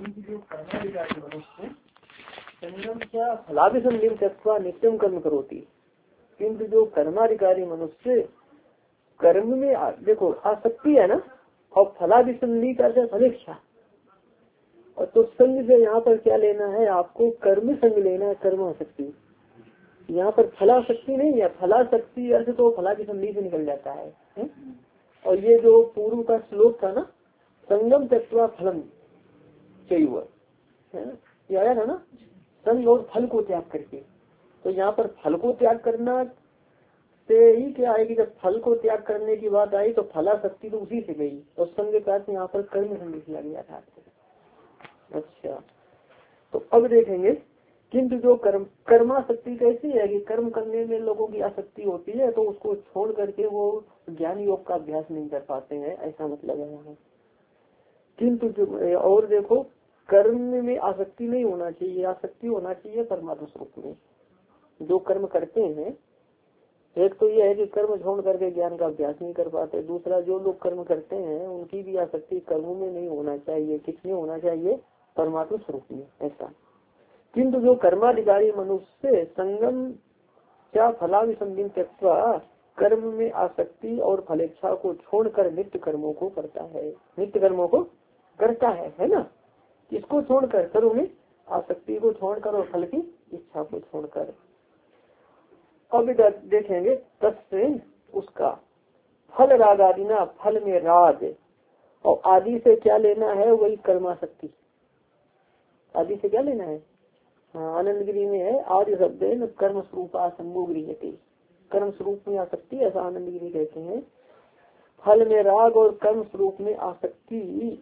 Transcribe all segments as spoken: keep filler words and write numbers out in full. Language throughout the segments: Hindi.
जो कर्माधिकारी मनुष्य संगम क्या फलाभिसंधिम त्यक्त्वा नित्यम कर्म करोति, किंतु जो कर्माधिकारी मनुष्य कर्म में आ, देखो आसक्ति है ना, और फलाभिसंधि का फलेच्छा। और तो संग से यहाँ पर क्या लेना है आपको, कर्म संग लेना है, कर्म आसक्ति। यहाँ पर फलाशक्ति नहीं है, फलाशक्ति अर्थ तो फलाभिसंधि से निकल जाता है, है? और ये जो पूर्व का श्लोक था ना, संगम त्यक्त्वा फलम चैव, है ना, ये आया था ना, संग और फल को त्याग करके। तो यहाँ पर फल को त्याग करना से ही क्या आएगी, जब फल को त्याग करने की बात आई तो फलाशक्ति तो उसी से गई, और संग का यहाँ पर कर्म संग किया गया था। अच्छा, तो अब देखेंगे, किंतु जो कर्म कर्माशक्ति कैसी है कि कर्म करने में लोगों की आसक्ति होती है, तो उसको छोड़ करके वो ज्ञान योग का अभ्यास नहीं कर पाते हैं, ऐसा मतलब है यहाँ। किंतु जो और देखो, कर्म में आसक्ति नहीं होना चाहिए, आसक्ति होना चाहिए परमात्मा स्वरूप में। जो कर्म करते हैं, एक तो यह है कि कर्म छोड़ करके ज्ञान का अभ्यास नहीं कर पाते, दूसरा जो लोग कर्म करते हैं उनकी भी आसक्ति कर्मों में नहीं होना चाहिए, किसमें होना चाहिए, परमात्मा स्वरूप में, ऐसा। किंतु जो कर्माधिकारी मनुष्य संगम क्या फलाभिसंधि त्यक्त्वा कर्म में आसक्ति और फलेच्छा को छोड़कर नित्य कर्मों को करता है, नित्य कर्मों को करता है, है ना। इसको छोड़कर, कर्म में आसक्ति को छोड़कर और फल की इच्छा को छोड़कर। अब देखेंगे तत्से उसका फल राग आदि ना, फल में राग और आदि से क्या लेना है, वही कर्माशक्ति। आदि से क्या लेना है, हाँ, आनंद गिरी में है आदि शब्द है न, कर्म स्वरूप आसंगो गृह्यते, कर्म स्वरूप में आसक्ति, ऐसा आनंद गिरी कहते हैं। फल में राग और कर्म स्वरूप में आसक्ति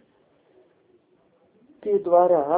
के द्वारा,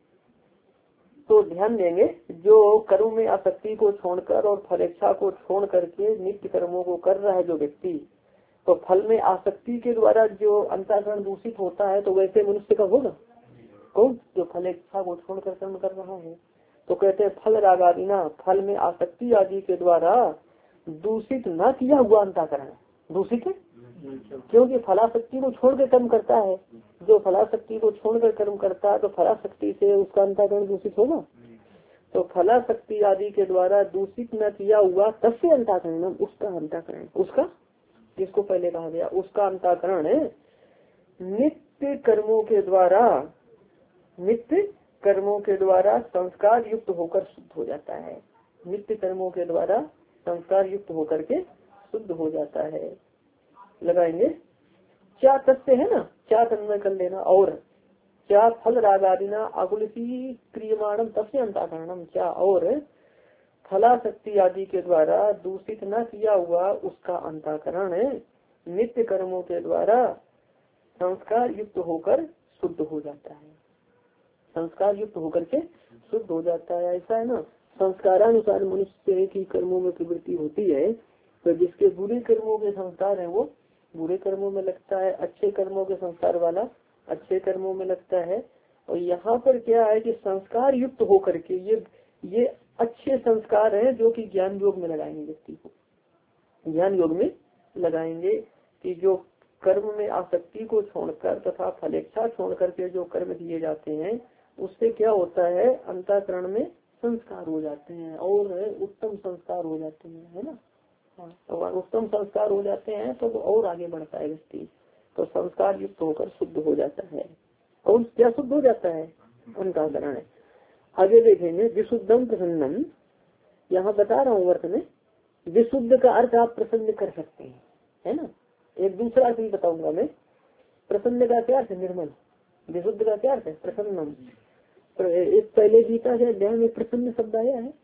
तो ध्यान देंगे, जो कर्म में आसक्ति को छोड़कर और फलेच्छा को छोड़ करके नित्य कर्मों को कर रहा है जो व्यक्ति, तो फल में आसक्ति के द्वारा जो अंतःकरण दूषित होता है, तो वैसे मनुष्य का होगा कौन, जो फलेच्छा को छोड़कर कर्म कर रहा है। तो कहते हैं फल राग आदि ना, फल में आसक्ति आदि के द्वारा दूषित न किया हुआ अंतःकरण दूषित है, क्योंकि फलाशक्ति को छोड़कर कर्म करता है। जो फलाशक्ति को छोड़कर कर्म करता है तो फलाशक्ति से उसका अंतःकरण दूषित होगा। तो फलाशक्ति आदि के द्वारा दूषित न किया हुआ तस्य अंतःकरण, उसका अंतःकरण, उसका जिसको पहले कहा गया, उसका अंतःकरण नित्य कर्मों के द्वारा, नित्य कर्मों के द्वारा संस्कार युक्त होकर शुद्ध हो जाता है। नित्य कर्मों के द्वारा संस्कार युक्त होकर के शुद्ध हो जाता है। लगाएंगे क्या तथ्य है ना, क्या तन्मय कर लेना, और क्या फल राग आदि ना आकुलसी क्रियमाणम तस्य अंतःकरणम, क्या और फलाशक्ति आदि के द्वारा दूषित न किया हुआ उसका अंतःकरण नित्य कर्मों के द्वारा संस्कार युक्त होकर शुद्ध हो जाता है, संस्कार युक्त होकर के शुद्ध हो जाता है। ऐसा है ना, संस्कारानुसार मनुष्य की कर्मों में प्रवृत्ति होती है, तो जिसके बुरे कर्मों के संस्कार है वो बुरे कर्मों में लगता है, अच्छे कर्मों के संस्कार वाला अच्छे कर्मों में लगता है। और यहाँ पर क्या है कि संस्कार युक्त होकर के ये ये अच्छे संस्कार हैं जो कि ज्ञान योग में लगाएंगे, व्यक्ति को ज्ञान योग में लगाएंगे। कि जो कर्म में आसक्ति को छोड़कर तथा फलेच्छा छोड़ करके जो कर्म किए जाते हैं, उससे क्या होता है, अंतःकरण में संस्कार हो जाते हैं और उत्तम संस्कार हो जाते हैं, है ना। तो उत्तम संस्कार हो जाते हैं तो वो और आगे बढ़ता है व्यक्ति, तो संस्कार युक्त होकर शुद्ध हो जाता है। और क्या शुद्ध हो जाता है, अंतःकरण है। आगे देखेंगे विशुद्धम प्रसन्नम, यहाँ बता रहा हूँ अर्थ में, विशुद्ध का अर्थ आप प्रसन्न कर सकते हैं, है ना। एक दूसरा अर्थ भी बताऊंगा मैं। प्रसन्न का क्या अर्थ है, निर्मल। विशुद्ध का क्या अर्थ है, प्रसन्नम। एक पहले गीता के अध्याय में प्रसन्न शब्द आया है,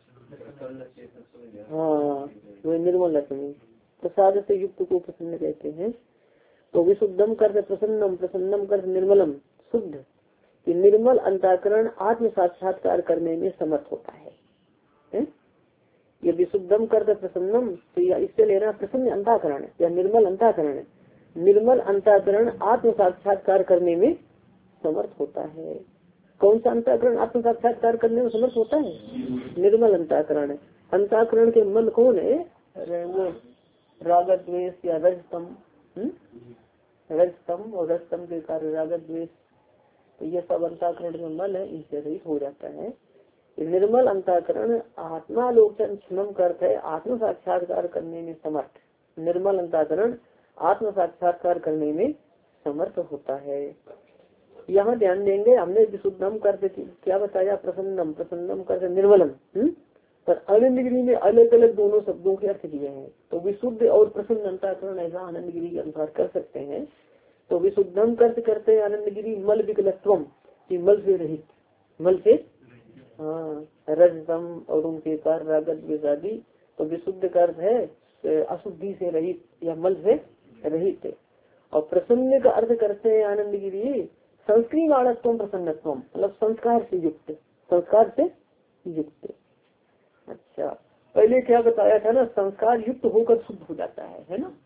हाँ, वो निर्मल लक्ष्मी, प्रसाद से युक्त को प्रसन्न कहते हैं। तो विशुद्धम कर प्रसन्नम, प्रसन्नम कर निर्मलम, शुद्ध, कि निर्मल अंतःकरण आत्म साक्षात्कार करने में समर्थ होता है, है? ये विशुद्धम कर प्रसन्नम, तो इससे लेना प्रसन्न अंतःकरण या निर्मल अंतःकरण, निर्मल अंतःकरण आत्म साक्षात्कार करने में समर्थ होता है। कौन सा अंतःकरण आत्म साक्षात्कार करने में समर्थ होता है, निर्मल अंतःकरण। अंतःकरण के मल कौन है, वो राग द्वेष या रजतम, रजतम और रजतम के कार्य राग द्वेष तो यह सब अंतःकरण जो मल है इनसे रहित हो जाता है। निर्मल अंतःकरण आत्मालोचन क्षमम करते है आत्म साक्षात्कार करने में समर्थ। निर्मल अंतःकरण आत्म साक्षात्कार करने में समर्थ होता है। यहाँ ध्यान देंगे, हमने विशुद्धम करते क्या बताया, प्रसन्नम, प्रसन्नम करते निर्मलम, हम्म पर आनंद गिरी में अलग अलग दोनों शब्दों के अर्थ किए हैं। तो विशुद्ध और प्रसन्न अंतःकरण ऐसा आनंद गिरी के अनुसार कर सकते हैं। तो विशुद्धम कर्त करते हैं आनंद गिरी मल विकलत्वम की मल से रहित, मल से हाँ रजतम और उनके कार रागत विषादी। तो विशुद्ध का अर्थ है अशुद्धि से रहित या मल से रहित। और प्रसन्न का अर्थ करते हैं आनंद गिरी संस्कृत वाणत्व प्रसन्नत्व, मतलब संस्कार से युक्त, संस्कार से युक्त। अच्छा, पहले क्या बताया था ना, संस्कार युक्त होकर शुद्ध हो जाता है, है ना।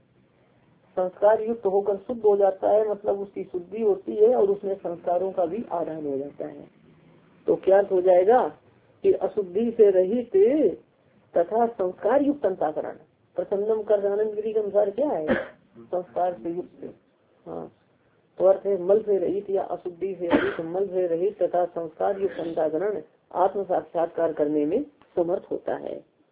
संस्कार युक्त होकर शुद्ध हो जाता है, मतलब उसकी शुद्धि होती है और उसमें संस्कारों का भी आधान हो जाता है। तो क्या हो जाएगा कि अशुद्धि से रहित तथा संस्कार युक्त अंतःकरण। प्रसन्नम कर आनंद गिरी के अनुसार क्या है, संस्कार से युक्त। हाँ, तो अर्थ है मल से रहित या अशुद्धि से रहित, मल से रहित तथा संस्कार युक्त अंतःकरण आत्म साक्षात्कार करने में समर्थ होता है।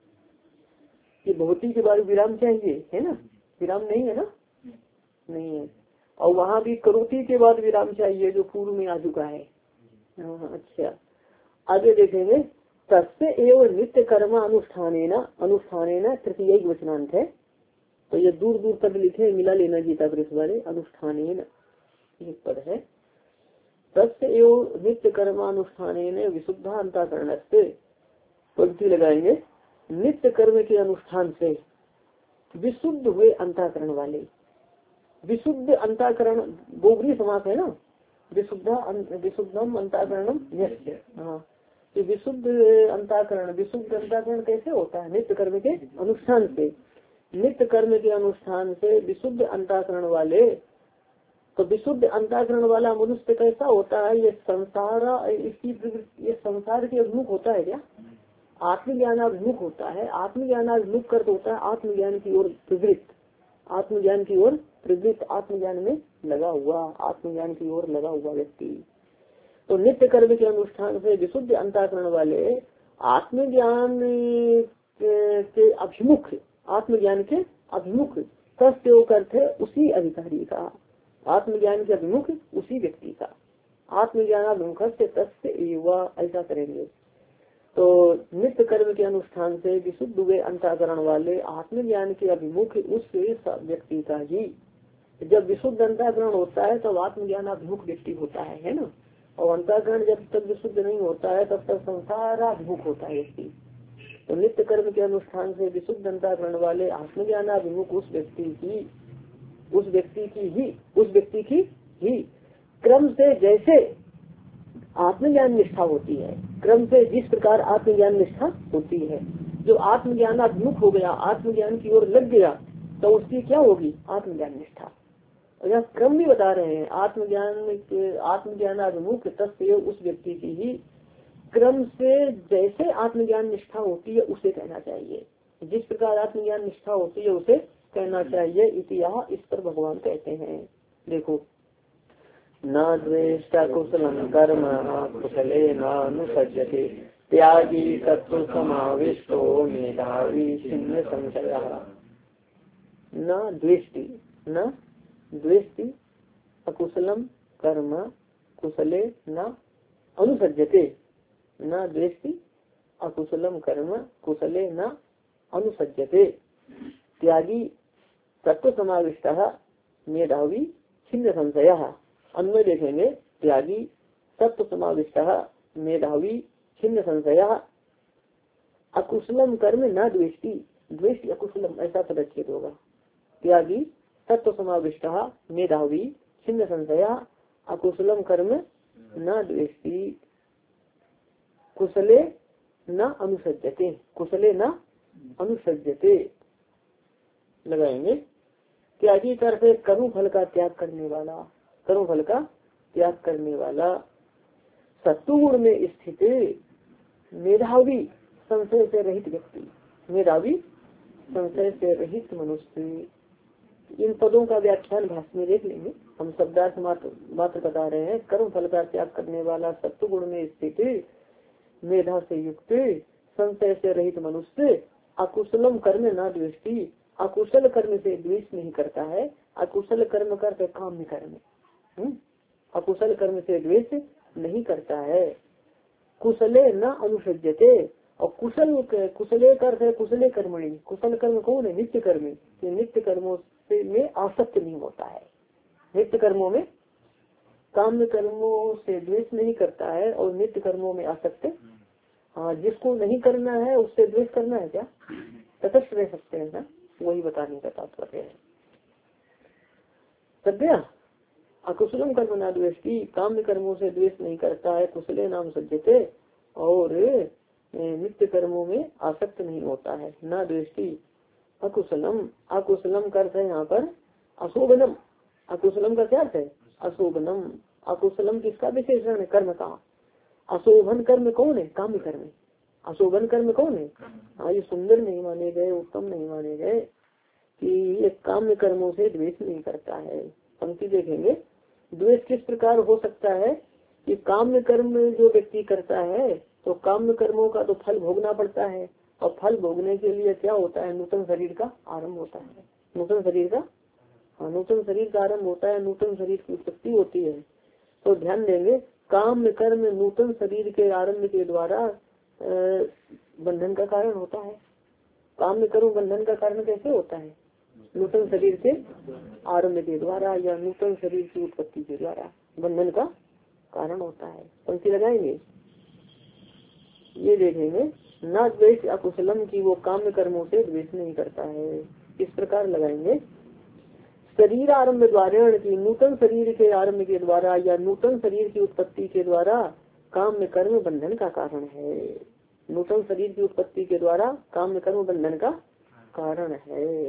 ये भौतिक के बाद विराम चाहिए, है ना, विराम नहीं है ना, नहीं है। और वहाँ भी करोति के बाद विराम चाहिए जो पूर्व में आ चुका है। हाँ, अच्छा, आगे देखेंगे। तस्य एवं नित्य कर्म अनुष्ठानेन, अनुष्ठानेन तृतीय वचनांत है। तो ये दूर दूर तक लिखे, मिला लेना गीता प्रेस वाले। अनुष्ठानेन ये पद है। तस्य एवं नित्य कर्मानुष्ठानेन विशुद्धा अंतःकरणस्य, पंक्ति लगाएंगे, नित्य कर्म के अनुष्ठान से विशुद्ध हुए अंतःकरण वाले। विशुद्ध अंतःकरण गोबरी समास है ना, विशुद्धा विशुद्धम अंतःकरणम यस्य। हाँ, ये विशुद्ध अंतःकरण, विशुद्ध अंतःकरण कैसे होता है, नित्य कर्म के अनुष्ठान से। नित्य कर्म के अनुष्ठान से विशुद्ध अंतःकरण वाले। तो विशुद्ध अंतःकरण वाला मनुष्य कैसा होता है, ये संसार इसकी ये संसार के अभिमुख होता है क्या, आत्मज्ञानाभिमुख होता है। आत्मज्ञानाभिमुख कर होता है आत्मज्ञान की ओर प्रवृत्त, आत्मज्ञान की ओर प्रवृत्त, आत्मज्ञान में लगा हुआ, आत्मज्ञान की ओर लगा हुआ व्यक्ति। तो नित्य कर्म के अनुष्ठान से विशुद्ध अंतःकरण वाले आत्मज्ञान के अभिमुख, आत्मज्ञान के अभिमुख तस्य करते उसी अधिकारी का, आत्मज्ञान के अभिमुख उसी व्यक्ति का, आत्मज्ञानाभिमुख से तस्य एवं, ऐसा करेंगे। तो नित्य कर्म के अनुष्ठान से विशुद्ध हुए अंतःकरण वाले आत्मज्ञान के अभिमुख उस व्यक्ति का ही। जब विशुद्ध अंतःकरण होता है तब आत्मज्ञान अभिमुख व्यक्ति होता है, है ना। और अंतःकरण जब तक विशुद्ध नहीं होता है तब तक संसाराभिमुख होता है व्यक्ति। तो नित्य कर्म के अनुष्ठान से विशुद्ध अंतःकरण वाले आत्मज्ञान अभिमुख उस व्यक्ति की, उस व्यक्ति की ही, उस व्यक्ति की ही क्रम से जैसे आत्मज्ञान निष्ठा होती है, क्रम से जिस प्रकार आत्मज्ञान निष्ठा होती है। जो आत्मज्ञान अभिमुख हो गया, आत्मज्ञान की ओर लग गया, तो उसकी क्या होगी, आत्मज्ञान निष्ठा। और यह क्रम भी बता रहे हैं, आत्मज्ञान आत्मज्ञान अभिमुख तस्य उस व्यक्ति की ही क्रम से जैसे आत्मज्ञान निष्ठा होती है उसे कहना चाहिए। जिस प्रकार आत्मज्ञान निष्ठा होती है उसे कहना चाहिए। इतिहास इस पर भगवान कहते हैं, देखो, न द्वेष्टा कुशलम कर्म कुशले नानुसज्जते त्यागी तत्व समाविष्टो मेधावी छिन्न संशयः। न द्वेष्टि, न द्वेष्टि अकुशलम कर्म कुशले न अनुसज्जते, न द्वेष्टि अकुशलम कर्म कुशले न अनुसज्जते त्यागी तत्व समाविष्टः मेधावी छिन्न संशयः। अन्वय देखेंगे, त्यागी तत्व समाविष्टः मेधावी छिन्न संशयः अकुशलम कर्म न द्वेष्टि, द्वेष्टि अकुशलम ऐसा पदच्छेद होगा। त्यागी तत्व समाविष्टः मेधावी छिन्न संशयः अकुशलम कर्म न द्वेष्टि कुशले न अनुसज्जते, कुशले न अनुसज्जते लगाएंगे। त्यागी करते कर्म फल का त्याग करने वाला, कर्म फल का त्याग करने वाला, सत्वगुण में स्थित मेधावी संशय से रहित व्यक्ति, मेधावी संशय से रहित मनुष्य। इन पदों का व्याख्यान भाष्य में देख लेंगे। हम शब्दार्थ मात्र मात्र बता रहे हैं। कर्म फल का त्याग करने वाला सत्व गुण में स्थित मेधा से युक्त संशय से रहित मनुष्य अकुशलम कर्म न द्वेष्टि, अकुशल कर्म से द्वेष नहीं करता है। अकुशल कर्म करते काम्य कर्म, अकुशल कर्म से द्वेष नहीं करता है। कुशले न अनुसज्जते, और कुशल कुशले कर्म है कुशले कर्मणि, कुशल कर्म कौन है? नित्य कर्मी। ये नित्य कर्मों से में आसक्त नहीं होता है, नित्य कर्मों में काम्य कर्मों से द्वेष नहीं करता है और नित्य कर्मों में आसक्त। हाँ, जिसको नहीं करना है उससे द्वेष करना है क्या? तटस्थ रह सकते हैं ना, वही बताने का तात्पर्य है। सद्या अकुशलम कर्म ना द्वेष्टि, काम्य कर्मों से द्वेष नहीं करता है। कुशले नाम सज्जते, और नित्य कर्मों में आसक्त नहीं होता है। ना द्वेष्टि अकुशलम, अकुशलम का अर्थ है यहाँ पर अशोभनम। अकुशलम का क्या अर्थ है? अशोभनम। अकुशलम किसका विशेषण है? कर्म का। अशोभन कर्म कौन है? काम्य कर्म। अशोभन कर्म कौन है? हाँ, ये सुंदर नहीं माने गए, उत्तम नहीं माने गए कि ये काम्य कर्मों से द्वेष नहीं करता है। पंक्ति देखेंगे, द्वेष किस प्रकार हो सकता है कि काम्य कर्म जो व्यक्ति करता है तो काम्य कर्मों का तो फल भोगना पड़ता है, और फल भोगने के लिए क्या होता है? नूतन शरीर का आरंभ होता है। नूतन शरीर का हाँ नूतन शरीर का आरंभ होता है, नूतन शरीर की उत्पत्ति होती है। तो ध्यान देंगे, काम कर्म नूतन शरीर के आरंभ के द्वारा बंधन का कारण होता है। काम कर्म बंधन का कारण कैसे होता है? नूतन शरीर के आरंभ के द्वारा या नूतन शरीर की उत्पत्ति के द्वारा बंधन का कारण होता है। पंक्ति लगाएंगे, ये देखेंगे, न द्वेष अकुशलम की वो काम्य कर्मों से द्वेष नहीं करता है। इस प्रकार लगाएंगे, शरीर आरंभ द्वारा की नूतन शरीर के आरंभ के द्वारा या नूतन शरीर की उत्पत्ति के द्वारा काम्य कर्म बंधन का कारण है। नूतन शरीर की उत्पत्ति के द्वारा काम्य कर्म बंधन का कारण है।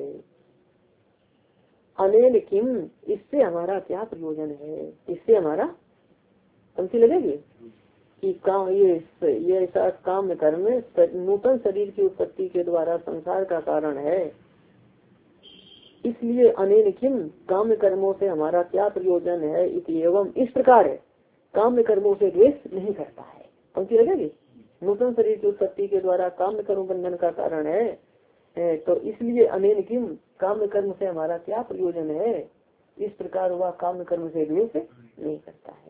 अनेन किम, इससे हमारा क्या प्रयोजन है? इससे हमारा पंक्ति लगेगी कि काम ये ये ऐसा काम कर्म नूतन शरीर की उत्पत्ति के द्वारा संसार का कारण है, इसलिए अनेन किम काम कर्मों से हमारा क्या प्रयोजन है? इति एवं इस प्रकार है काम कर्मों से द्वेष नहीं करता है। पंक्ति लगेगी, नूतन शरीर की उत्पत्ति के द्वारा काम कर्म बंधन का कारण है, तो इसलिए अनेन किम काम कर्म से हमारा क्या प्रयोजन है? इस प्रकार वह काम कर्म से द्वेष नहीं करता है।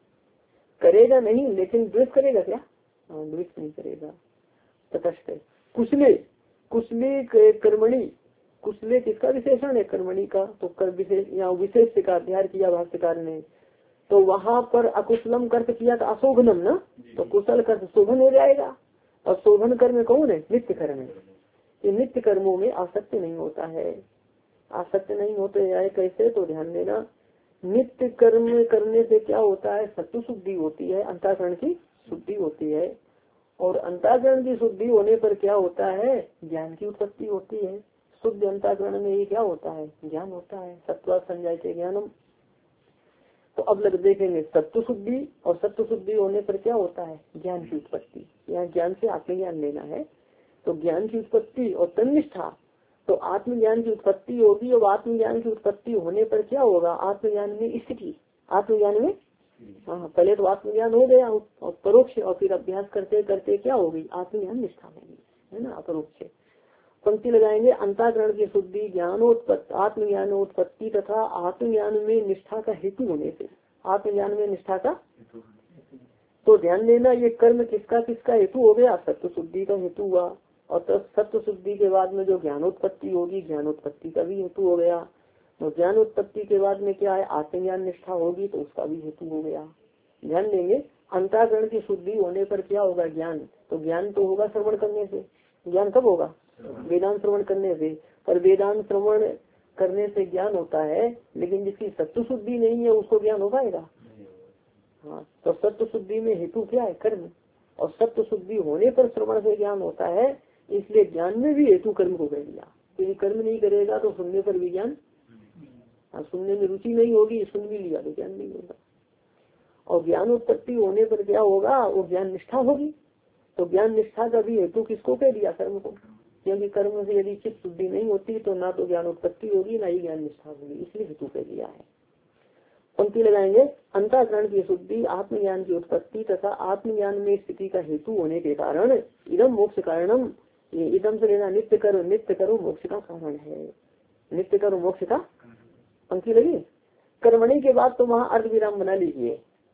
करेगा नहीं, लेकिन द्वेष करेगा क्या? द्वेष नहीं करेगा। तटस्थ। कुशले, कुशले कर्मणि, कुशले किसका विशेषण है? कर्मणि का। तो कर विशेष यहाँ विशेष का अध्ययन किया भाष्यकार ने, तो वहाँ पर अकुशलम कर्म किया था अशोभनम ना, तो कुशल कर्म शोभन हो जाएगा। और शोभन कर्म कौन है? नित्य कर्म है। ये नित्य कर्मों में आसक्त नहीं होता है। आसक्त नहीं होते है कैसे? तो ध्यान देना, नित्य कर्म करने से क्या होता है? सत्व शुद्धि होती है, अंतःकरण की शुद्धि होती है, और अंतःकरण की शुद्धि होने पर क्या होता है? ज्ञान की उत्पत्ति होती है। शुद्ध अंतःकरण में ये क्या होता है? ज्ञान होता है। सत्वा संजायते ज्ञानम। तो अब लग देखेंगे, सत्व शुद्धि और सत्व शुद्धि होने पर क्या होता है? ज्ञान की उत्पत्ति। यहाँ ज्ञान से आत्मज्ञान लेना है, तो ज्ञान की उत्पत्ति और तन्निष्ठा, तो आत्मज्ञान की उत्पत्ति होगी। और आत्मज्ञान की उत्पत्ति होने पर क्या होगा? आत्मज्ञान में स्थिति, आत्मज्ञान में हाँ पहले तो आत्मज्ञान हो गया और परोक्ष, और फिर अभ्यास करते करते क्या होगी? आत्मज्ञान निष्ठा होगी, है ना, अपरोक्ष। पंक्ति लगाएंगे, अंतःकरण की शुद्धि ज्ञानोत्पत्ति आत्मज्ञानोत्पत्ति तथा आत्मज्ञान में निष्ठा का हेतु होने से, आत्मज्ञान में निष्ठा का। तो ध्यान देना, ये कर्म किसका किसका हेतु हो गया? सत्व शुद्धि का हेतु हुआ, और तो सत्व शुद्धि के बाद में जो ज्ञानोत्पत्ति होगी, ज्ञानोत्पत्ति का भी हेतु हो गया। तो ज्ञानोत्पत्ति के बाद में क्या है? आत्मज्ञान निष्ठा होगी, तो उसका भी हेतु हो गया। ध्यान देंगे, अंतःकरण की शुद्धि होने पर क्या होगा? ज्ञान। तो ज्ञान तो होगा श्रवण करने से। ज्ञान कब होगा? वेदांत श्रवण करने से। पर वेदांत श्रवण करने से ज्ञान होता है, लेकिन जिसकी सत्व शुद्धि नहीं है उसको ज्ञान हो पाएगा? हाँ, तो सत्व शुद्धि में हेतु क्या है? कर्म। और सत्व शुद्धि होने पर श्रवण से ज्ञान होता है, इसलिए ज्ञान में भी हेतु कर्म को कह दिया। यदि कर्म नहीं करेगा तो सुनने पर भी ज्ञान, हाँ सुनने में रुचि नहीं होगी, सुन भी लिया तो ज्ञान नहीं होगा। और ज्ञान उत्पत्ति होने पर क्या होगा? वो ज्ञान निष्ठा होगी। तो ज्ञान निष्ठा का भी हेतु किसको कह दिया? कर्म को। क्योंकि कर्म से यदि चित्त शुद्धि नहीं होती तो ना तो ज्ञान उत्पत्ति होगी, ना ही ज्ञान निष्ठा होगी, इसलिए हेतु कह दिया है। पंक्ति लगाएंगे, अंतःकरण की शुद्धि, आत्मज्ञान की उत्पत्ति तथा आत्मज्ञान में स्थिति का हेतु होने के कारण इदम मोक्ष कारणम, ये इदम से लेना नित्य करो, नित्य करो मोक्ष का कारण है, नित्य करो मोक्ष का। पंक्ति लगी, कर्मणि के बाद तो वहाँ अर्ध विराम बना लीजिए,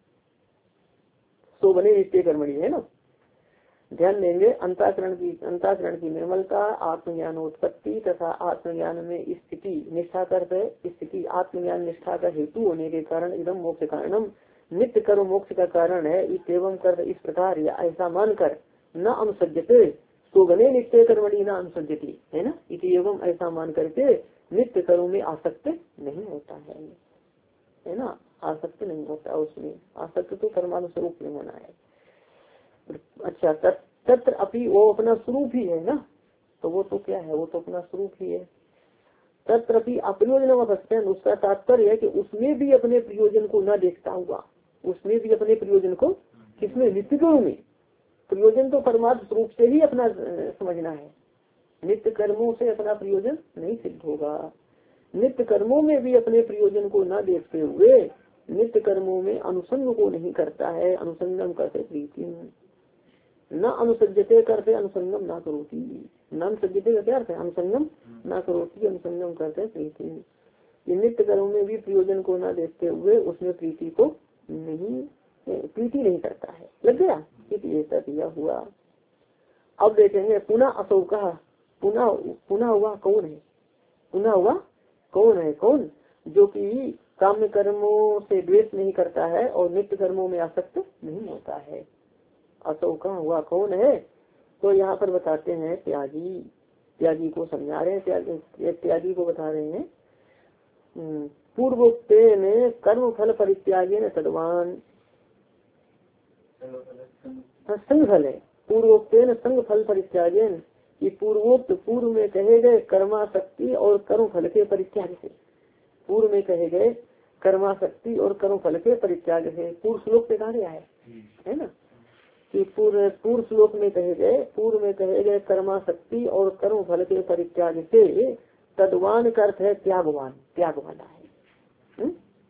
तो बने नित्य कर्मणि है ना। ध्यान देंगे, अंतःकरण की अंतःकरण की निर्मलता, आत्मज्ञान उत्पत्ति तथा आत्मज्ञान में स्थिति, निष्ठा करते स्थिति, आत्मज्ञान निष्ठा का हेतु होने के कारण इदम मोक्ष कारणम, नित्य कर्म मोक्ष का कारण है। एवं कर इस प्रकार या ऐसा मानकर न अनुसज्जते तो बने नित्य कर्मणि न अनुसज्जति है ना, इति एवं ऐसा मान करके नित्य कर्म में आसक्त नहीं होता है, है ना, आसक्त नहीं होता उसमें, आसक्त तो कर्मानुस्वरूप नहीं होना है। अच्छा, तत्र अपि वो अपना स्वरूप ही है ना, तो वो तो क्या है, वो तो अपना स्वरूप ही है। तत्र अपि अप्रयोजन अवस्था, उसका तात्पर्य है कि उसमें भी अपने प्रयोजन को न देखता हुआ, उसमें भी अपने प्रयोजन को, किसमें, नित्य कर्मों में। प्रयोजन तो परमार्थ स्वरूप से ही अपना समझना है, नित्य कर्मों से अपना प्रयोजन नहीं सिद्ध होगा। नित्य कर्मों में भी अपने प्रयोजन को न देखते हुए नित्य कर्मों में अनुसंग को नहीं करता है, अनुसंगम करते प्रीति न अनुसज्जते करते अनुसंगम ना करोती, न अनुसज्जते का क्या अर्थ है, अनुसंगम ना करोती, अनुसंगम करते प्रीति। ये नित्य कर्मों में भी प्रयोजन को न देखते हुए उसमें प्रीति को नहीं, प्रीति नहीं करता है। लग गया, ऐसा दिया हुआ। अब देखेंगे पुनः असौ का, पुनः पुनः हुआ कौन है, पुनः हुआ कौन है, कौन जो कि काम्य कर्मों से द्वेष नहीं करता है और नित्य कर्मों में आसक्त नहीं होता है। असौ का हुआ कौन है, तो यहाँ पर बताते हैं त्यागी, त्यागी को समझा रहे हैं, त्यागी त्यागी को बता रहे हैं। पूर्वोक्ते में कर्म फल परित्यागे न तद्वान, संग फल है, पूर्वोक्ते न संग फल परित्यागे, कि पूर्वोक्त पूर्व में कहे गए कर्माशक्ति और कर्म फल के परित्याग से, पूर्व में कहे गए कर्माशक्ति और कर्म फल के परित्याग से, पूर्व श्लोक से कहा गया है, है ना, कि पूर्व पूर्व श्लोक में कहे गए, पूर्व में कहे गए कर्माशक्ति और कर्म फल के परित्याग से, तद्वान का अर्थ है त्यागवान, त्याग वाला है।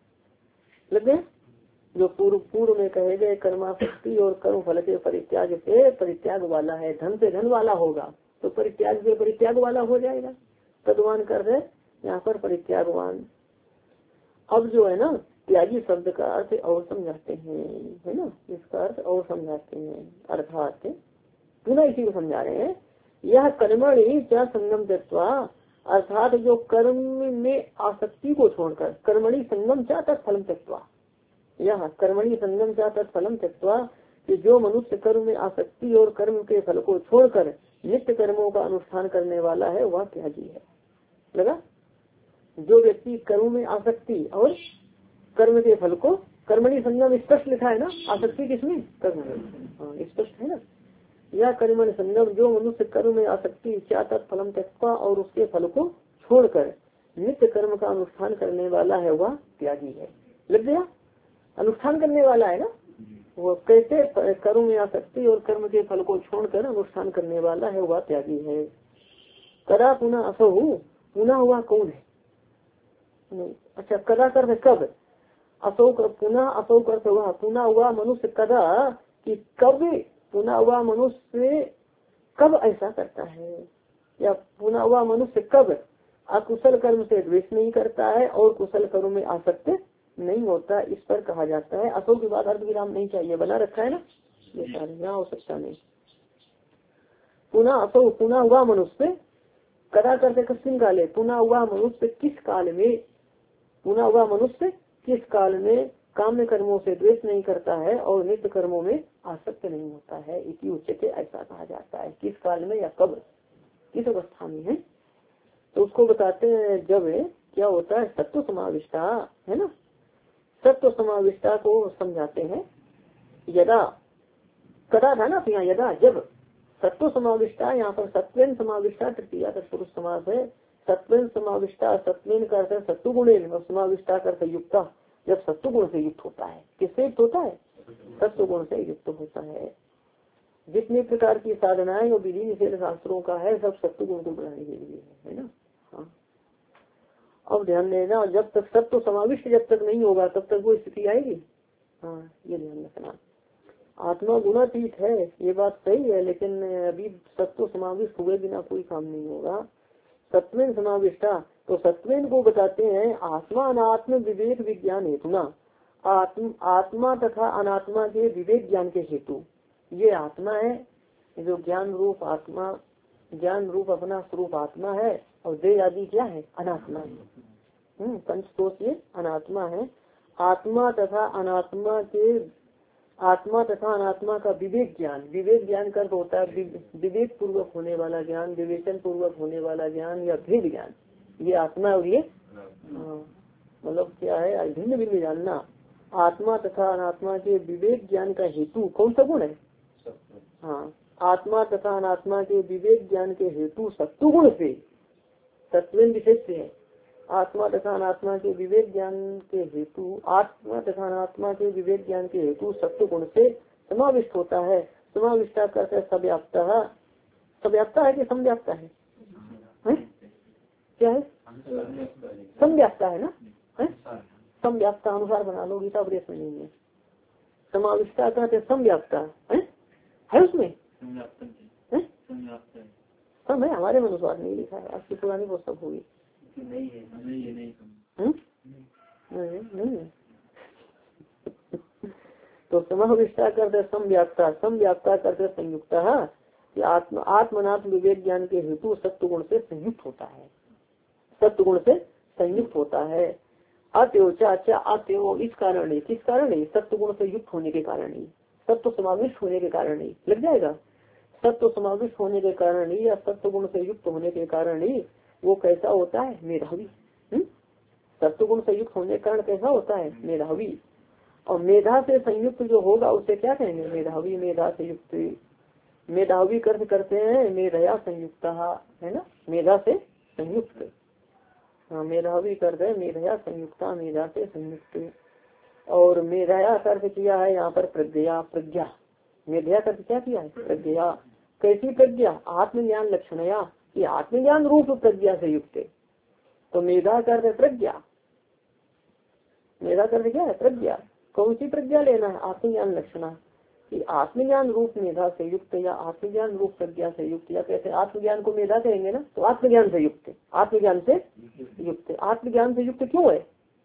लग गया, जो पूर्व पूर्व में कहे गए कर्माशक्ति और कर्म फल के परित्याग से परित्याग वाला है, धन से धन वाला होगा तो परित्याग से परित्याग वाला हो जाएगा। तद्वान कर है यहाँ पर परित्यागवान। अब जो है ना त्यागी शब्द का अर्थ और समझाते हैं, है ना, इसका अर्थ और समझाते हैं, अर्थात पुनः इसी को समझा रहे हैं। यह कर्मणि क्या संगम तत्वा, अर्थात जो कर्म में आसक्ति को छोड़कर, कर्मणि संगम क्या तत्फलम त्यक्त्वा, यह कर्मणि संगम क्या तत्फलम त्यक्त्वा, कि जो मनुष्य कर्म में आसक्ति और कर्म के फल को छोड़कर नित्य कर्मों का अनुष्ठान करने वाला है वह त्यागी है। लगा, जो व्यक्ति कर्म में आसक्ति और कर्म के फल को, कर्मणि संगम स्पष्ट लिखा है ना, आसक्ति किसमें, कर्म में, स्पष्ट है ना, या कर्मणि संगम, जो मनुष्य कर्म में आसक्ति क्या तत्फलम त्यक्त्वा और उसके फल को छोड़कर नित्य कर्म का अनुष्ठान करने वाला है वह त्यागी है। लग गया, अनुष्ठान करने वाला है ना, वो कैसे, कर्म में आसक्ति और कर्म के फल को छोड़कर अनुष्ठान करने वाला है वह त्यागी है। कदा पुनः असौ, पुनः हुआ कौन है, नहीं, अच्छा कदा कर कब, असौ पुनः असौ कर हुआ, पुनः हुआ मनुष्य कदा, कि कब, पुनः हुआ मनुष्य कब ऐसा करता है, या पुनः हुआ मनुष्य कब अकुशल कर्म से द्वेष नहीं करता है और कुशल कर्म में आसक्त नहीं होता, इस पर कहा जाता है। असौ के बाद अर्ध विराम नहीं चाहिए, बना रखा है ना, यहाँ हो सकता नहीं। पुनः असौ, पुनः हुआ मनुष्य कदा करते कस्मिन काले, पुनः हुआ मनुष्य किस काल में, पुनः हुआ मनुष्य किस काल में काम्य कर्मों से द्वेष नहीं करता है और नित्य कर्मों में आसक्त नहीं होता है, इसी उच्चते ऐसा कहा जाता है। किस काल में या कब, किस अवस्था में है, तो उसको बताते हैं जब क्या होता है सत्व समाविष्टा, है ना, सत्व समाविष्टा को समझाते हैं। यदा कदा था ना यहाँ, यदा जब, सत्व समाविष्टा, यहाँ पर सत्वेन समाविष्टा तृतीया तत्पुरुष समास है। सत्वेन समाविष्टा, सत्वेन का अर्थ सत्व गुणेन और समाविष्टा का अर्थ युक्ता, जब सत्व गुण से युक्त होता है, किससे युक्त होता है, सत्व गुण से युक्त होता है। जितने प्रकार की साधनाएं और विधि निषेध शास्त्रों का है सब सत्व गुण को बढ़ाने के लिए है ना। हाँ, अब ध्यान देना, जब तक सत्व समाविष्ट जब तक नहीं होगा तब तक वो स्थिति आएगी। हाँ ये ध्यान रखना। आत्मा गुणातीत है ये बात सही है, लेकिन अभी सत्व समाविष्ट हुए बिना कोई काम नहीं होगा। सत्वेन समाविष्टा, तो सत्वेन को बताते हैं आत्मा अनात्म विवेक विज्ञान हेतु ना, आत्म आत्मा तथा अनात्मा के विवेक ज्ञान के हेतु। ये आत्मा है जो ज्ञान रूप आत्मा, ज्ञान रूप अपना स्वरूप आत्मा है, और देह आदि क्या है, अनात्मा है। हम्म पंचकोश ये अनात्मा है। आत्मा तथा अनात्मा के, आत्मा तथा अनात्मा का विवेक ज्ञान, विवेक ज्ञान का होता है विवेक पूर्वक होने वाला ज्ञान, विवेचन पूर्वक होने वाला ज्ञान या भेद ज्ञान। ये आत्मा और ये मतलब क्या है, भिन्न भिन्न जानना। आत्मा तथा अनात्मा के विवेक ज्ञान का हेतु कौन सा गुण है? हाँ, आत्मा तथा अनात्मा के विवेक ज्ञान के हेतु सत्व गुण से, सत्वेन विशेष से है। आत्मा तथा अनात्मा के विवेक ज्ञान के हेतु, आत्मा तथा अनात्मा के विवेक ज्ञान के हेतु सत्व गुण से समाविष्ट होता है। समाविष्टा करते सव्याप्ता, सव्याप्ता है कि समव्याप्ता है, है? क्या है? समव्याप्ता है ना, है? समव्याप्ता अनुसार बना लो, गीता प्रेस में नहीं है। समाविष्टा करते समव्याप्ता है, है उसमें है? सम है, हमारे में अनुसार नहीं लिखा है, आपकी पुरानी पुस्तक होगी। नहीं है, नहीं नहीं नहीं है। तो समाविष्टा करते समव्याप्ता, समव्याप्ता करते संयुक्ता, कि आत्म आत्मनात्म विवेक ज्ञान के हेतु सत्व गुण से संयुक्त होता है, सत्व गुण से संयुक्त होता है। अत्योचा अच्छा अत्यो, इस कारण ही, किस कारण ही, सत्व गुण से युक्त होने के कारण ही, सत्व समाविष्ट होने के कारण ही, लग जाएगा, सत्व समाविष्ट होने के कारण ही या सत्व गुण से युक्त होने के कारण ही वो कैसा होता है, मेधावी। सत्व गुण से युक्त होने के कारण कैसा होता है, मेधावी। और मेधा से संयुक्त जो होगा उसे क्या कहेंगे, मेधावी। मेधा से युक्त, मेधावी कर्त करते हैं मेधया संयुक्त है ना, मेधा से संयुक्त। हाँ, मेधावी करते हैं मेधया संयुक्ता, मेधा से संयुक्त। और मेधया कर्त किया है यहाँ पर प्रज्ञा, प्रज्ञा। मेधया कर्त क्या किया है, प्रज्ञा। कैसी प्रज्ञा, आत्मज्ञान लक्षणया, ये आत्मज्ञान रूप प्रज्ञा से युक्त है। तो मेधा करते प्रज्ञा, मेधा करते क्या है, प्रज्ञा। कौन सी प्रज्ञा लेना है, आत्मज्ञान लक्षणा, कि आत्मज्ञान रूप मेधा से युक्त या आत्मज्ञान रूप प्रज्ञा से युक्त, या कैसे आत्मज्ञान को मेधा कहेंगे ना, तो आत्मज्ञान से युक्त है, आत्मज्ञान से युक्त है। आत्मज्ञान से युक्त क्यों है,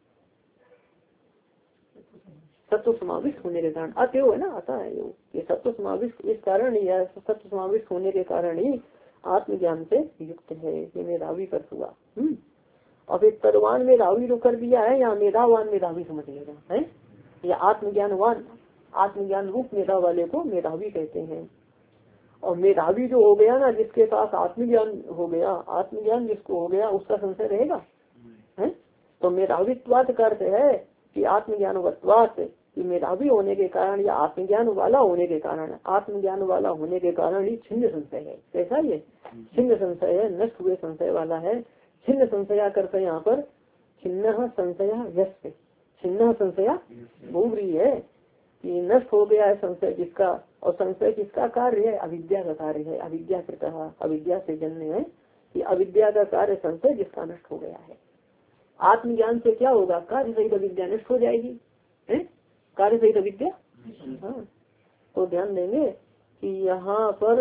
सत्व समाविष्ट होने के कारण। अतएव है ना, आता है ये सत्व समाविष्ट, इस कारण ही है, सत्व समाविष्ट होने के कारण ही आत्मज्ञान से युक्त है। ये मेधावी कर हुआ। हम्म और फिर तदवान मेधावी जो कर दिया है, यहाँ मेधावान मेधावी समझ लेगा है, या आत्मज्ञानवान, आत्मज्ञान रूप मेधा वाले को मेधावी कहते हैं। और मेधावी जो हो गया ना, जिसके पास आत्मज्ञान हो गया, आत्मज्ञान जिसको हो गया उसका संशय रहेगा है। तो मेधावित्वात का अर्थ है कि आत्मज्ञानवत्वात, कि मेधावी होने के कारण या आत्मज्ञान वाला होने के कारण, आत्मज्ञान वाला होने के कारण ही छिन्न संशय है। कैसा ये छिन्न संशय है, नष्ट हुए संशय वाला है। छिन्न संशया करते यहाँ पर छिन्न संशया व्यस्त, छिन्न संशया भूरी है कि नष्ट हो गया है संशय जिसका, और संशय किसका कार्य है, अविद्या का कार्य है। अविद्या कृतः, अविद्या से जन्य है कि अविद्या का कार्य संशय जिसका नष्ट हो गया है। आत्मज्ञान से क्या होगा, कार्य सहित अविद्या नष्ट हो जाएगी है, कार्य सहित अविद्या। हाँ, तो ध्यान देंगे कि यहाँ पर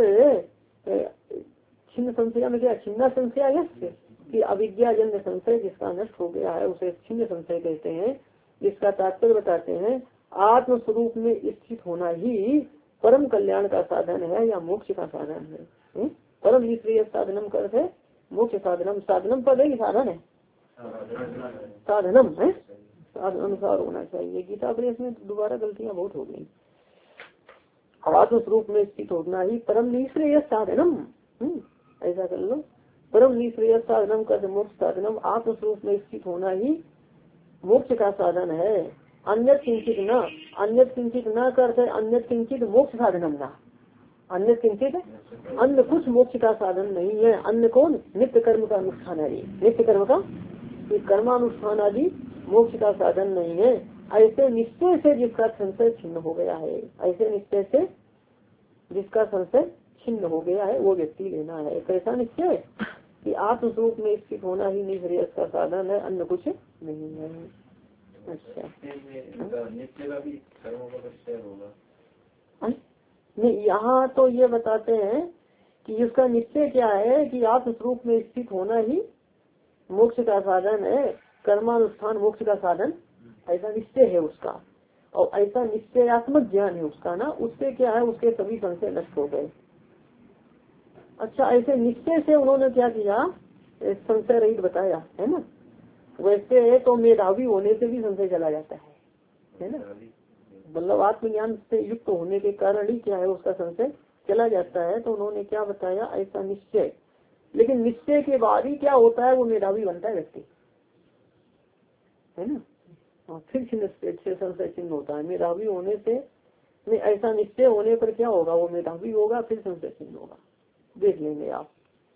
छिन्न संशय में क्या, छिन्ना संशय यस्य, कि अविद्या जन्य संशय जिसका नष्ट हो गया है उसे छिन्न संशय कहते हैं। जिसका तात्पर्य बताते हैं, आत्म स्वरूप में स्थित होना ही परम कल्याण का साधन है या मोक्ष का साधन है। हुँ? परम निष्क्रिय साधनम कर है मोक्ष साधनम, साधनम पद है साधन है, साधनम है, साधन अनुसार होना चाहिए। गीता प्रेस में दोबारा गलतियां बहुत हो गई। आत्म स्वरूप में स्थित होना ही परम निष्क्रिय साधनम, ऐसा कर लो, परम निष्क्रिय साधनम कर मोक्ष साधनम, आत्म स्वरूप में स्थित होना ही मोक्ष का साधन है। अन्य किंचित न, अन्य किंचित न करते, अन्य किंचित मोक्ष साधनम ना, अन्य किंचित अन्य कुछ मोक्ष का साधन नहीं है। अन्य कौन, नित्य कर्म का अनुष्ठान आदि, नित्य कर्म का कर्मानुष्ठान आदि मोक्ष का साधन नहीं है। ऐसे निश्चय से जिसका संशय छिन्न हो गया है, ऐसे निश्चय से जिसका संशय छिन्न हो गया है वो व्यक्ति लेना है। कैसा निश्चय, कि आत्मस्वरूप में स्थित होना ही नहीं का साधन है, अन्य कुछ नहीं है। अच्छा नहीं, यहाँ तो ये बताते हैं कि इसका निश्चय क्या है कि आत्मस्वरूप में स्थित होना ही मोक्ष का साधन है, कर्मानुष्ठान मोक्ष का साधन, ऐसा निश्चय है उसका। और ऐसा निश्चयात्मक ज्ञान है उसका ना, उससे क्या है उसके सभी संशय नष्ट हो गए। अच्छा ऐसे निश्चय से उन्होंने क्या किया, संशय रहित बताया है ना। वैसे तो मेधावी होने से भी संशय चला जाता है, है ना। मतलब आत्मज्ञान से युक्त होने के कारण ही क्या है उसका संशय चला जाता है। तो उन्होंने क्या बताया, ऐसा निश्चय, लेकिन निश्चय के बाद ही क्या होता है, वो मेधावी बनता है व्यक्ति, है ना। हाँ, फिर संशय चिन्ह होता है। मेधावी होने से नहीं, ऐसा निश्चय होने पर क्या होगा, वो मेधावी होगा, फिर संशय चिन्ह होगा। देख लेंगे आप,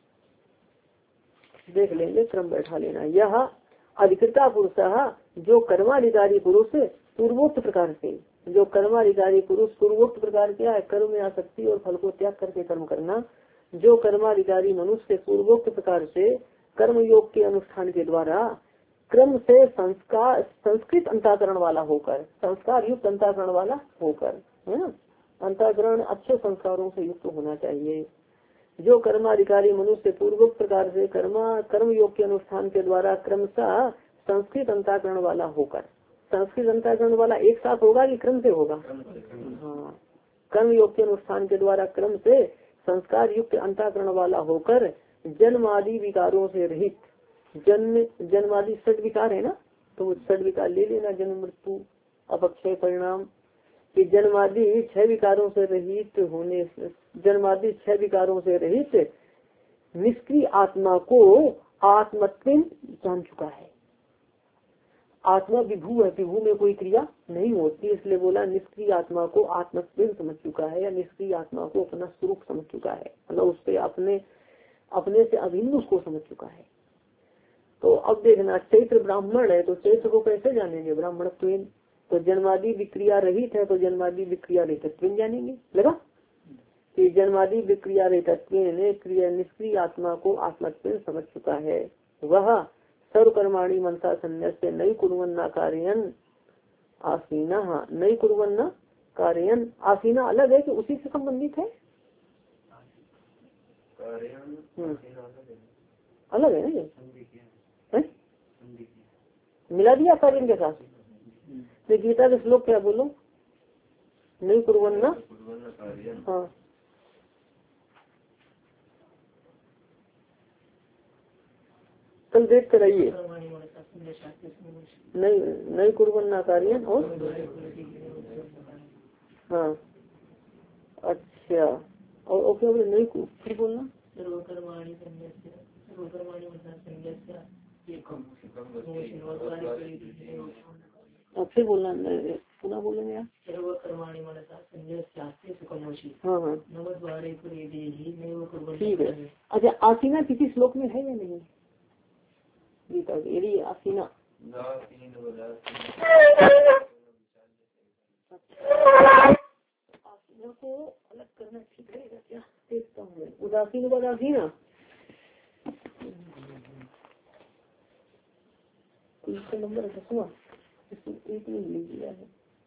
देख लेंगे, क्रम बैठा लेना। यह अधिकृता पुरुष जो कर्माधिकारी पुरुष पूर्वोक्त प्रकार से, जो कर्माधिकारी पुरुष पूर्वोक्त प्रकार क्या है, कर्म में आसक्ति और फल को त्याग करके कर्म करना। जो कर्माधिकारी मनुष्य पूर्वोक्त प्रकार से कर्म योग के अनुष्ठान के द्वारा क्रम से संस्कार संस्कृत अंतःकरण वाला होकर, संस्कार युक्त अंतःकरण वाला होकर, है ना। अंतःकरण अच्छे संस्कारों से युक्त होना चाहिए। जो कर्माधिकारी मनुष्य पूर्वोक्त प्रकार से कर्मा कर्म योग के अनुष्ठान के द्वारा क्रमशः संस्कृत अंतःकरण वाला होकर, संस्कृत अंतःकरण वाला एक साथ होगा कि क्रम से होगा, हाँ, कर्म योग के अनुष्ठान के द्वारा क्रम से संस्कार युक्त अंतःकरण वाला होकर जन्मादि विकारों से रहित, जन्म जन्मादि षड विकार है ना, तो षड विकार ले लेना, जन्म मृत्यु अपक्षय परिणाम, कि जन्मादि छह विकारों से रहित होने से, जन्मादि छह विकारों से रहित निष्क्रिय आत्मा को आत्मत्व जान चुका है। आत्मा विभू है, विभू में कोई क्रिया नहीं होती, इसलिए बोला निष्क्रिय आत्मा को आत्मत्व समझ चुका है, या निष्क्रिय आत्मा को अपना स्वरूप समझ चुका है, मतलब उससे अपने अपने से अभिन्न उसको समझ चुका है। तो अब देखना, चैत्र ब्राह्मण है तो चैत्र को कैसे जानेंगे, ब्राह्मण तो जन्मादि विक्रिया रहित है, तो जन्मादि विक्रिया रहित जानेंगे, लगा कि जन्मादि विक्रिया रहित क्रिया निष्क्रिय आत्मा को आत्मत्व समझ चुका है। वह सर्वकर्माणि मनसा संन्यास्य नई कुर्वन्ना कार्यन आसीना, नई कुर्वन्ना कार्यन आसीना अलग है कि उसी से संबंधित है, अलग है ना ये है? मिला दिया कार्यन के साथ। तो गीता के श्लोक क्या बोलो, नहीं कुर्वन्ना, हाँ कल देख कर आइए, नहीं नहीं कुर्वन्ना कार्यन और हाँ अच्छा, और ओके ओके नहीं फिर बोलना अब फिर बोलना, पुनः बोलेंगे आप, हाँ हाँ ठीक है। अच्छा आसीना किसी श्लोक में है या नहीं गीता, यदि आसीना आसीना को अलग करना ठीक रहेगा क्या, देखता हूँ। उदासीन उदासीना इसका नंबर दसवां, एक में लिख दिया है।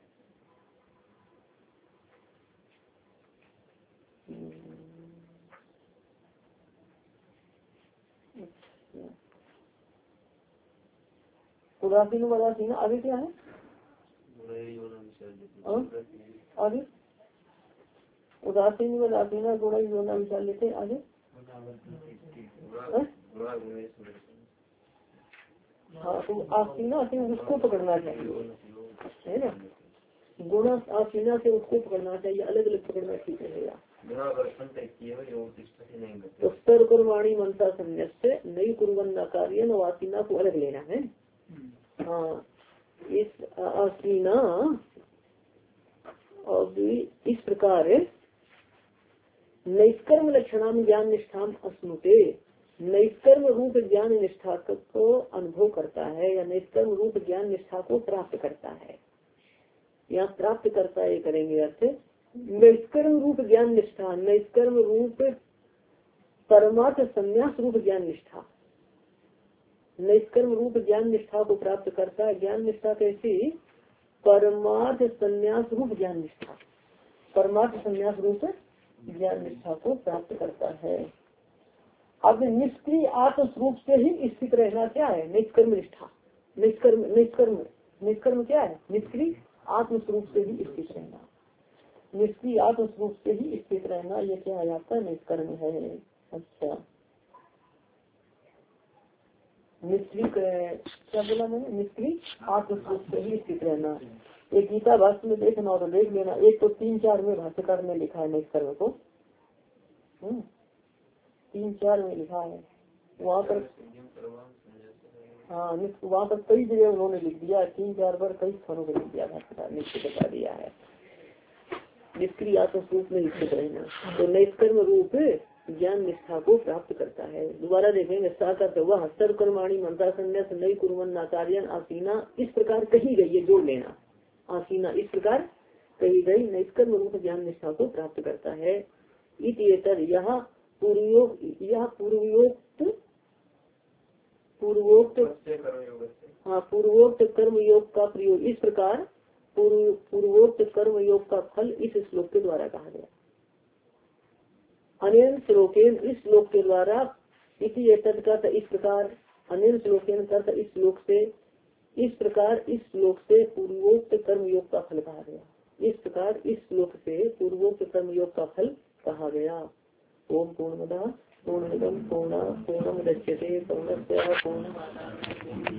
उदासीन उदासीन आगे क्या है, आगे उदासीन उदासीन गुणा योना विचार लेते आगे, हाँ तो आसीना से उसको पकड़ना चाहिए, है ना, गुण आसीना से उसको पकड़ना चाहिए, अलग अलग पकड़ना ठीक रहेगा। तो सर्वकर्माणि मनसा संन्यास्य नई कुर्वन्ना कार्यन आसीना को अलग लेना है। हाँ इस आसीना और इस प्रकार नैष्कर्म लक्षणाम ज्ञान निष्ठाम अस्नुते, नैष्कर्म रूप ज्ञान निष्ठा को अनुभव करता है, या नैष्कर्म रूप ज्ञान निष्ठा को प्राप्त करता है। यहाँ प्राप्त करता है करेंगे अर्थ, नैष्कर्म रूप ज्ञान निष्ठा, नैष्कर्म रूप परमार्थ संन्यास रूप ज्ञान निष्ठा, निष्कर्म रूप ज्ञान निष्ठा को प्राप्त करता है। ज्ञान निष्ठा कैसी? परमार्थ संन्यास रूप ज्ञान निष्ठा, परमार्थ संन्यास रूप ज्ञान निष्ठा को प्राप्त करता है। अब निष्क्रिय आत्म स्वरूप से ही स्थित रहना क्या है? निष्कर्म निष्ठा। निष्कर्म निष्कर्म निष्कर्म क्या है? निष्क्रिय आत्म स्वरूप से ही स्थित रहना, निष्क्रिय आत्म स्वरूप से ही स्थित रहना, ये क्या है आपका? निष्कर्म है। अच्छा, निष्क्रिय क्या बोला मैंने? निष्क्रिय आत्म स्वरूप से ही स्थित रहना। एक गीता भाष्य में देखना और देख लेना, एक तो तीन चार में भाष्यकार ने लिखा है निष्कर्म को, हम्म तीन चार में लिखा है वहाँ पर। हाँ, वहाँ पर कई जगह उन्होंने लिख दिया, तीन चार बार कई स्थानों पर लिख दिया भाष्यकार ने, बता दिया है निष्क्रिय आत्म स्वरूप में स्थित रहना। तो निष्कर्म रूप ज्ञान निष्ठा को प्राप्त करता है। दोबारा देखेंगे, साकर वह सर्वकर्माणी मनता संन्यास नई कुर्मन आचार्यन आसीना, इस प्रकार कही गई है, जोड़ लेना, आसीना इस प्रकार कही गई निष्कर्म रूप ज्ञान निष्ठा को प्राप्त करता है। इतर यह पूर्वयोग, यह पूर्वयोक्त पूर्वोक्त हाँ पूर्वोक्त कर्म योग का प्रयोग, इस प्रकार पूर्व पूर्वोक्त कर्म योग का फल इस श्लोक के द्वारा कहा गया। अनेन श्लोकेन, इस श्लोक के द्वारा, इसी एतद इस प्रकार, अनेन श्लोकेन करता इस श्लोक से, इस प्रकार इस श्लोक से पूर्वोक्त कर्म योग का फल कहा गया। इस प्रकार इस श्लोक से पूर्वोक्त कर्म योग का फल कहा गया। ओम पूर्णमदः पूर्णमिदं पूर्णात् पूर्णमुदच्यते पूर्णस्य पूर्णमादाय